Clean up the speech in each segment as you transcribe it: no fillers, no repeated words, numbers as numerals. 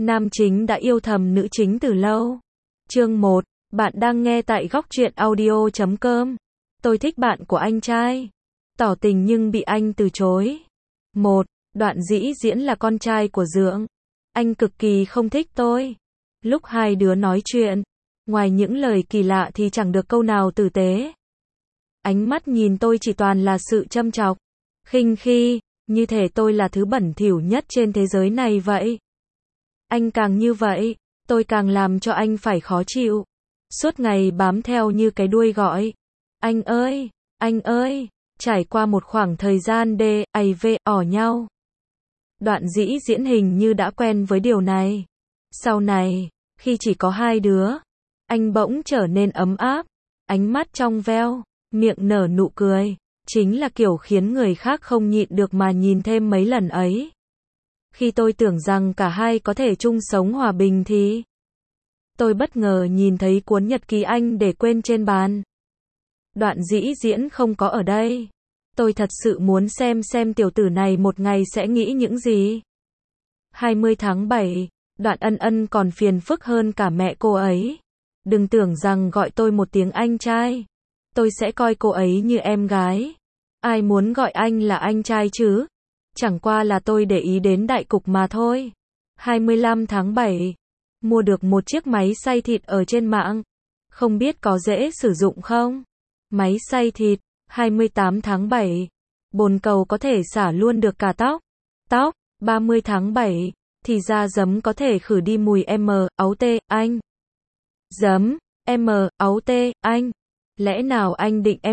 Nam chính đã yêu thầm nữ chính từ lâu. Chương 1, bạn đang nghe tại góc truyện audio.com. Tôi thích bạn của anh trai. Tỏ tình nhưng bị anh từ chối. 1. Đoạn Dĩ Diễn là con trai của Dượng. Anh cực kỳ không thích tôi. Lúc hai đứa nói chuyện, ngoài những lời kỳ lạ thì chẳng được câu nào tử tế. Ánh mắt nhìn tôi chỉ toàn là sự châm chọc, khinh khi, như thể tôi là thứ bẩn thỉu nhất trên thế giới này vậy. Anh càng như vậy, tôi càng làm cho anh phải khó chịu. Suốt ngày bám theo như cái đuôi gọi. Anh ơi, trải qua một khoảng thời gian ỏ nhau. Đoạn Dĩ Diễn hình như đã quen với điều này. Sau này, khi chỉ có hai đứa, anh bỗng trở nên ấm áp, ánh mắt trong veo, miệng nở nụ cười, chính là kiểu khiến người khác không nhịn được mà nhìn thêm mấy lần ấy. Khi tôi tưởng rằng cả hai có thể chung sống hòa bình thì tôi bất ngờ nhìn thấy cuốn nhật ký anh để quên trên bàn. Đoạn Dĩ Diễn không có ở đây. Tôi thật sự muốn xem tiểu tử này một ngày sẽ nghĩ những gì. 20 tháng 7, Đoạn Ân Ân còn phiền phức hơn cả mẹ cô ấy. Đừng tưởng rằng gọi tôi một tiếng anh trai, tôi sẽ coi cô ấy như em gái. Ai muốn gọi anh là anh trai chứ? Chẳng qua là tôi để ý đến đại cục mà thôi. 25 tháng 7, mua được một chiếc máy xay thịt ở trên mạng. Không biết có dễ sử dụng không? Máy xay thịt. 28 tháng 7, bồn cầu có thể xả luôn được cả tóc. 30 tháng 7, thì ra giấm có thể khử đi mùi anh. Giấm, anh. Lẽ nào anh định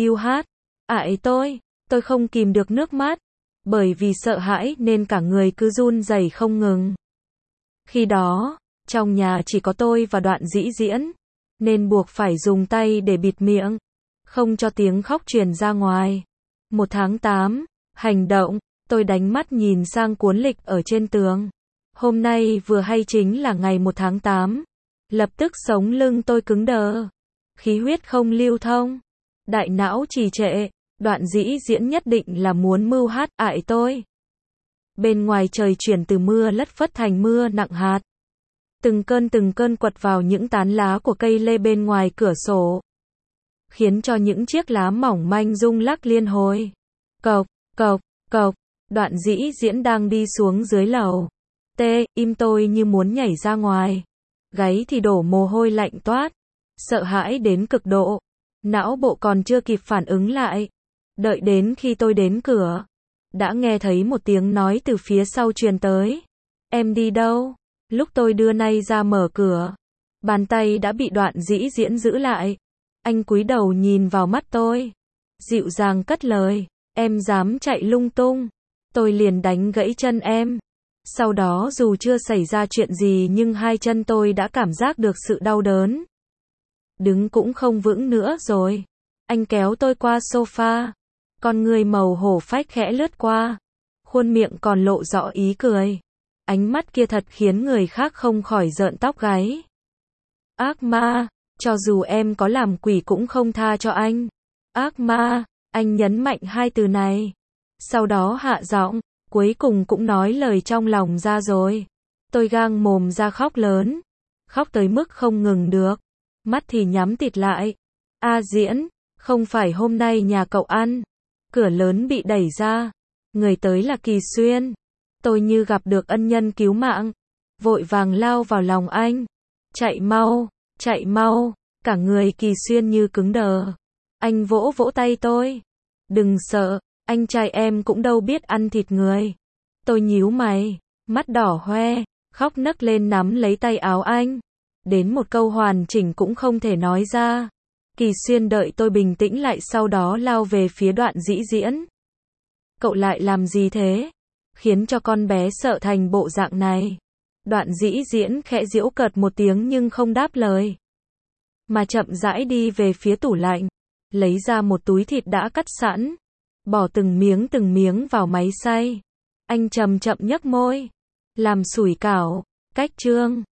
tôi không kìm được nước mắt. Bởi vì sợ hãi nên cả người cứ run rẩy không ngừng. Khi đó, trong nhà chỉ có tôi và Đoạn Dĩ Diễn, nên buộc phải dùng tay để bịt miệng, không cho tiếng khóc truyền ra ngoài. 1 tháng 8, hành động, tôi đánh mắt nhìn sang cuốn lịch ở trên tường. Hôm nay vừa hay chính là ngày 1 tháng 8. Lập tức sống lưng tôi cứng đờ. Khí huyết không lưu thông. Đại não trì trệ. Đoạn Dĩ Diễn nhất định là muốn mưu hại tôi. Bên ngoài trời chuyển từ mưa lất phất thành mưa nặng hạt. Từng cơn quật vào những tán lá của cây lê bên ngoài cửa sổ, khiến cho những chiếc lá mỏng manh rung lắc liên hồi. Cộc. Đoạn Dĩ Diễn đang đi xuống dưới lầu. Im tôi như muốn nhảy ra ngoài. Gáy thì đổ mồ hôi lạnh toát. Sợ hãi đến cực độ. Não bộ còn chưa kịp phản ứng lại. Đợi đến khi tôi đến cửa, đã nghe thấy một tiếng nói từ phía sau truyền tới. Em đi đâu? Lúc tôi đưa tay ra mở cửa, bàn tay đã bị Đoạn Dĩ Diễn giữ lại. Anh cúi đầu nhìn vào mắt tôi, dịu dàng cất lời, em dám chạy lung tung, tôi liền đánh gãy chân em. Sau đó dù chưa xảy ra chuyện gì nhưng hai chân tôi đã cảm giác được sự đau đớn. Đứng cũng không vững nữa rồi. Anh kéo tôi qua sofa, con người màu hổ phách khẽ lướt qua, khuôn miệng còn lộ rõ ý cười. Ánh mắt kia thật khiến người khác không khỏi rợn tóc gáy. Ác ma, cho dù em có làm quỷ cũng không tha cho anh. Ác ma, anh nhấn mạnh hai từ này. Sau đó hạ giọng, cuối cùng cũng nói lời trong lòng ra rồi. Tôi gang mồm ra khóc lớn. Khóc tới mức không ngừng được. Mắt thì nhắm tịt lại. Diễn, không phải hôm nay nhà cậu ăn. Cửa lớn bị đẩy ra. Người tới là Kỳ Xuyên. Tôi như gặp được ân nhân cứu mạng. Vội vàng lao vào lòng anh. Chạy mau. Cả người Kỳ Xuyên như cứng đờ. Anh vỗ tay tôi. Đừng sợ, anh trai em cũng đâu biết ăn thịt người. Tôi nhíu mày, mắt đỏ hoe, khóc nấc lên nắm lấy tay áo anh. Đến một câu hoàn chỉnh cũng không thể nói ra. Kỳ Xuyên đợi tôi bình tĩnh lại sau đó lao về phía Đoạn Dĩ Diễn. Cậu lại làm gì thế? Khiến cho con bé sợ thành bộ dạng này. Đoạn Dĩ Diễn khẽ giễu cợt một tiếng nhưng không đáp lời, mà chậm rãi đi về phía tủ lạnh, lấy ra một túi thịt đã cắt sẵn, bỏ từng miếng vào máy xay. Anh chậm chậm nhếch môi, làm sủi cảo, cách chương.